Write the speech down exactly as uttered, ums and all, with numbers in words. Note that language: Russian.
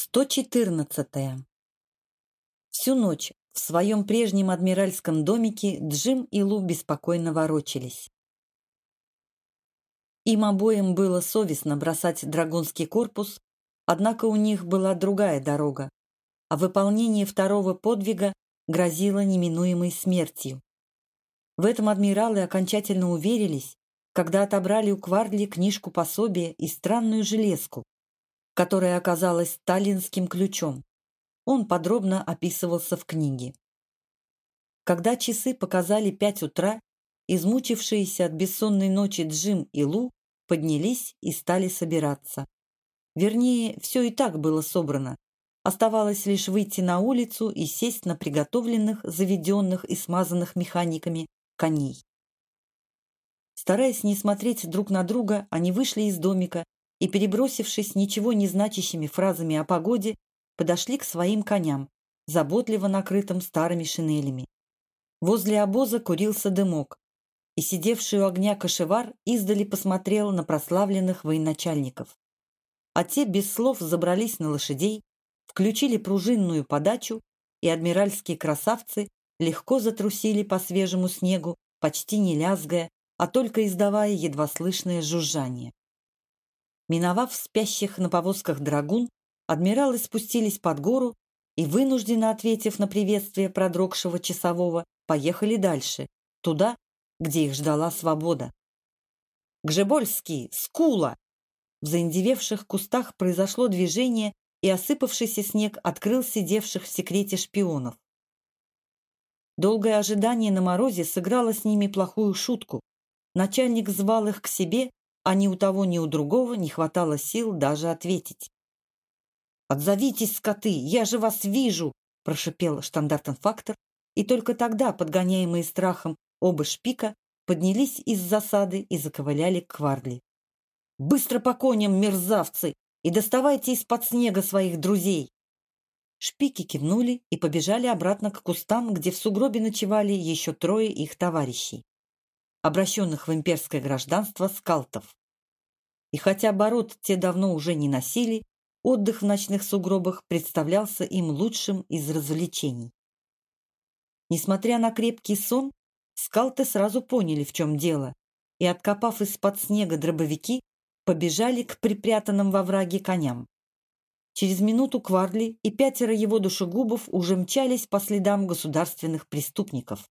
сто четырнадцатое. Всю ночь в своем прежнем адмиральском домике Джим и Лу беспокойно ворочались. Им обоим было совестно бросать драгунский корпус, однако у них была другая дорога, а выполнение второго подвига грозило неминуемой смертью. В этом адмиралы окончательно уверились, когда отобрали у Квардли книжку пособия и странную железку, которая оказалась таллинским ключом. Он подробно описывался в книге. Когда часы показали пять утра, измучившиеся от бессонной ночи Джим и Лу поднялись и стали собираться. Вернее, все и так было собрано. Оставалось лишь выйти на улицу и сесть на приготовленных, заведенных и смазанных механиками коней. Стараясь не смотреть друг на друга, они вышли из домика и, перебросившись ничего не значащими фразами о погоде, подошли к своим коням, заботливо накрытым старыми шинелями. Возле обоза курился дымок, и сидевший у огня кошевар издали посмотрел на прославленных военачальников. А те без слов забрались на лошадей, включили пружинную подачу, и адмиральские красавцы легко затрусили по свежему снегу, почти не лязгая, а только издавая едва слышное жужжание. Миновав спящих на повозках драгун, адмиралы спустились под гору и, вынужденно ответив на приветствие продрогшего часового, поехали дальше, туда, где их ждала свобода. «Гжебольский! Скула!» В заиндевевших кустах произошло движение, и осыпавшийся снег открыл сидевших в секрете шпионов. Долгое ожидание на морозе сыграло с ними плохую шутку. Начальник звал их к себе, а ни у того, ни у другого не хватало сил даже ответить. «Отзовитесь, скоты! Я же вас вижу!» – прошипел штандартенфактор, и только тогда, подгоняемые страхом, оба шпика поднялись из засады и заковыляли к Квардли. «Быстро по коням, мерзавцы! И доставайте из-под снега своих друзей!» Шпики кивнули и побежали обратно к кустам, где в сугробе ночевали еще трое их товарищей, обращенных в имперское гражданство скалтов. И хотя бород те давно уже не носили, отдых в ночных сугробах представлялся им лучшим из развлечений. Несмотря на крепкий сон, скалты сразу поняли, в чем дело, и, откопав из-под снега дробовики, побежали к припрятанным во враге коням. Через минуту Квардли и пятеро его душегубов уже мчались по следам государственных преступников.